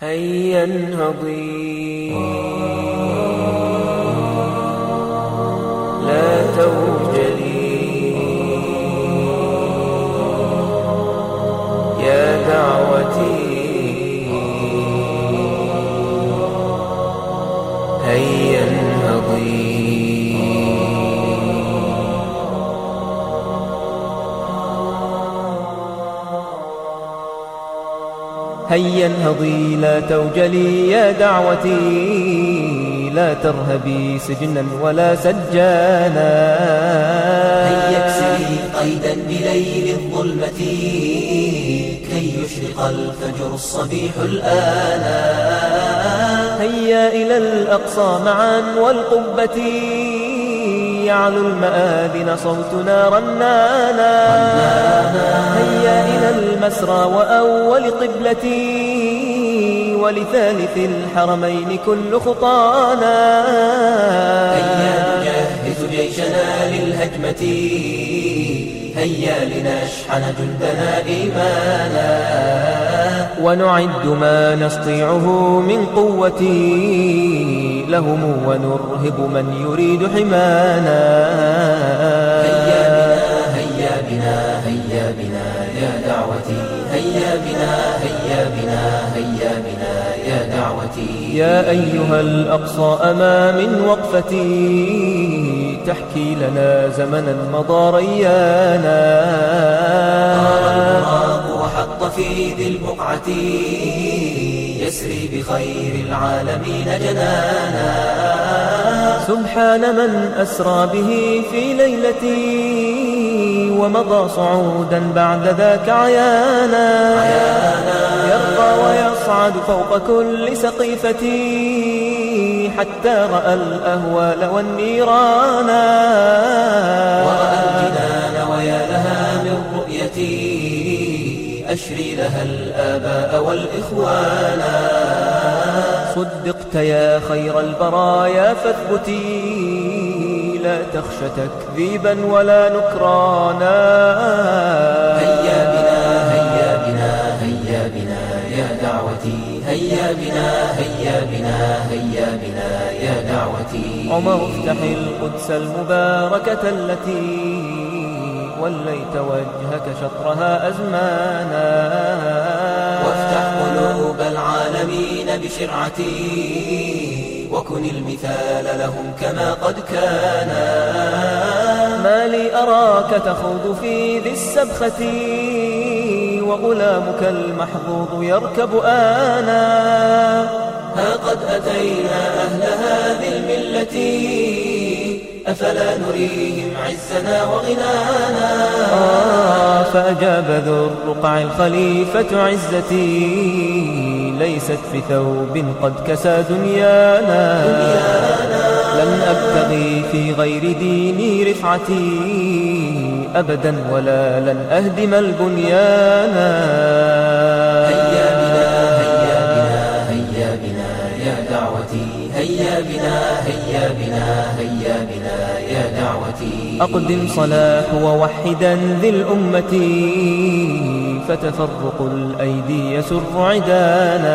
هيا انهضي لا توجلي يا دعوتي هيا انهضي هيا انهضي لا توجلي يا دعوتي لا ترهبي سجنا ولا سجانا هيا اكسري قيدا بليل الظلمة كي يشرق الفجر الصبيح الآن هيا إلى الأقصى معا والقبة يعلو المآذن صوتنا رنانا هيا إلى المسرى وأول قبلتي ولثالث الحرمين كل خطانا هيا نجهز جيشنا للهجمة هيا لنشحن جندنا إيمانا ونعد ما نستطيعه من قوة لهم ونرهب من يريد حمانا هيا بنا هيا بنا يا دعوتي هيا بنا هيا بنا هيا بنا يا دعوتي يا أيها الأقصى أمام وقفتي تحكي لنا زمنا مضى ريانا وحط في ذي البقعة يسري بخير العالمين جنانا سبحان من أسرى به في ليلتي ومضى صعودا بعد ذاك عيانا يرقى ويصعد فوق كل سقيفة حتى رأى الأهوال والنيرانا ورأى الجنان ويا لها من رؤيتي أشري لها الآباء والإخوانا صدقت يا خير البرايا فاثبتي لا تخش تكذيبا ولا نكرانا هيا بنا هيا بنا هيا بنا يا دعوتي هيا بنا هيا بنا هيا بنا يا دعوتي عمر افتح القدس المباركة التي وليت وجهك شطرها أزمانا وافتح قلوب العالمين بشرعتي وكن المثال لهم كما قد كانا ما لي أراك تخوض في ذي السبخة وغلامك المحظوظ يركب آنا ها قد أتينا أهل هذه الملة أفلا نريهم عزنا وغنانا فأجاب ذو الرقع الخليفة عزتي ليست في ثوب قد كسى دنيانا لن أبتغي في غير ديني رفعتي أبدا ولا لن أهدم البنيانا هيا بنا هيا بنا هيا بنا يا دعوتي هيا بنا هيا بنا هيا بنا يا دعوتي أقدم صلاح ووحدا ذي الأمة فتفرق الأيدي يسر عدانا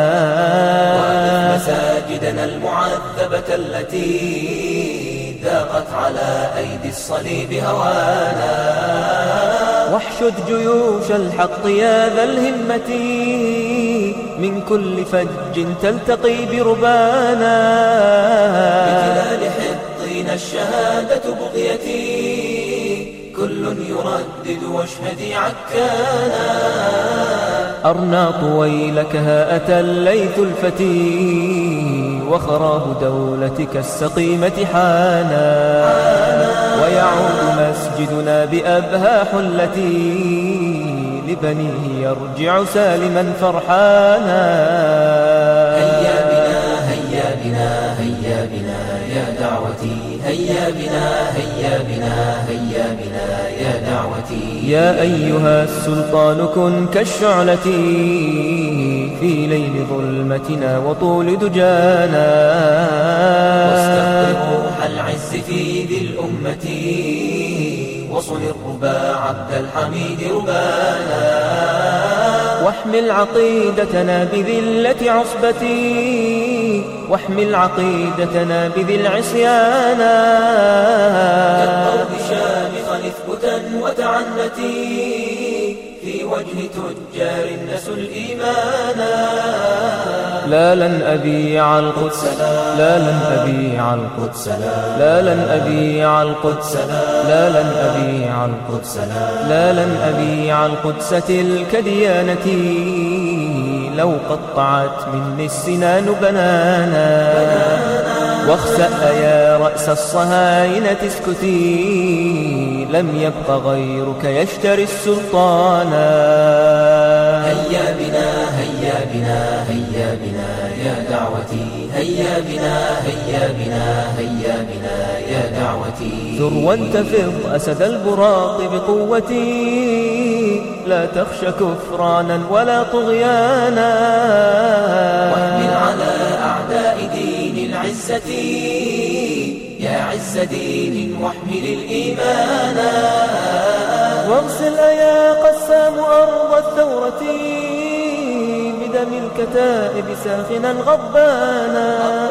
وألف مساجدنا المعذبة التي ذاقت على أيدي الصليب هوانا واحشد جيوش الحق يا ذا الهمة من كل فج تلتقي بربانا بتلال حطين الشهادة بغيتي كل يردد واشهدي عكانا أرناط ويلك ها أتى الليث الفتي وخراب دولتك السقيمة حانا ويعود مسجدنا بأبهى حلتي لبنيه يرجع سالما فرحانا هيا بنا هيا بنا هيا بنا يا دعوتي هيا بنا هيا بنا هيا بنا يا دعوتي يا أيها السلطان كن كالشعلة في ليل ظلمتنا وطول دجانا واستقر روح العز في ذي الأمة وصل الرباع عبد الحميد ربانا واحمل عقيدتنا بذلة عصبتي، واحمل عقيدتنا بذي العصيانا. كالطود شامخا اثبتا وتعنتي، في وجه تجار نسوا الإيمانا. لا لن أبيع القدس، لا لن أبيع القدس، لا لن أبيع القدس، لا لن أبيع القدس، لا لن أبيع القدس تلك ديانتي. لو قطعت مني السنان بنانا، واخسأ يا رأس الصهاينة اسكتي، لم يبق غيرك يشتري السلطانا. هيا بنا هيا بنا هيا بنا يا دعوتي، هيا بنا هيا بنا هيا بنا يا دعوتي. ثر وانتفض أسد البراق بقوتي، لا تخش كفرانا ولا طغيانا. واحمل على أعداء دين العزة، يا عز دين واحمل الإيمانا. واغسل يا قسام أرض الثورة، بدم الكتائب ساخنا غضبانا.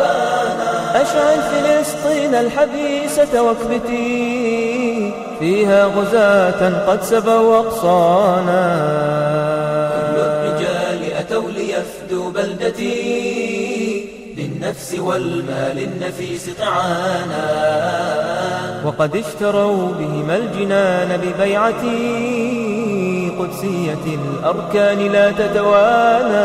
أشعل فلسطين الحبيسة واكبتي، فيها غزاة قد سبوا أقصانا. كل الرجال أتوا ليفدوا بلدتي، بالنفس والمال النفيس طعانا. وقد اشتروا بهما الجنان ببيعتي، قدسية الأركان لا تتوانى.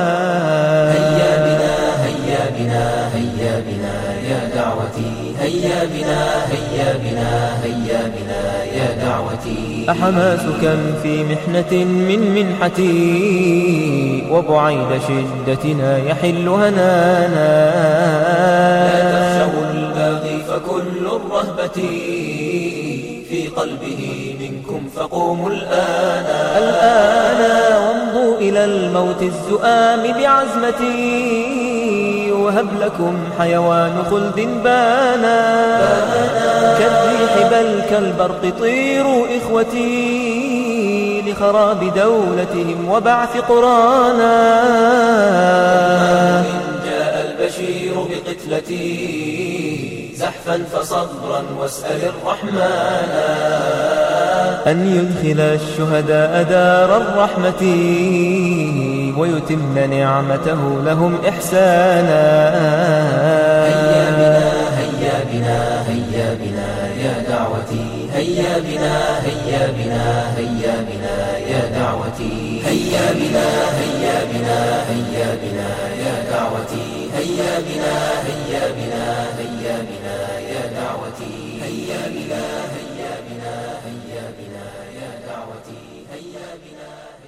هيا بنا هيا بنا هيا بنا يا دعوتي، هيا بنا هيا بنا هيا بنا يا دعوتي. أحماس كم في محنة من منحتي، وبعيد شدتنا يحل هنانا. لا تخشوا الباغي فكل الرهبة في قلبه منكم، فقوموا الآن وامضوا إلى الموت الزؤام بعزمتي، وهب لكم حيوان خلد بانا. كالريح بل كالبرق طيروا إخوتي، لخراب دولتهم وبعث قرانا. إن جاء البشير بقتلتي، زحفا فصبرا واسأل الرحمن، أن يدخل الشهداء دار الرحمة، ويتم نعمته لهم إحسانا. هيا بنا هيا بنا هيا بنا يا دعوتي، هيا بنا هيا بنا هيا بنا يا دعوتي. هيا بنا هيا بنا هيا بنا يا دعوتي، هيا بنا هيا بنا هيا بنا يا دعوتي. هيا بنا هيا بنا هيا بنا يا دعوتي، هيا بنا.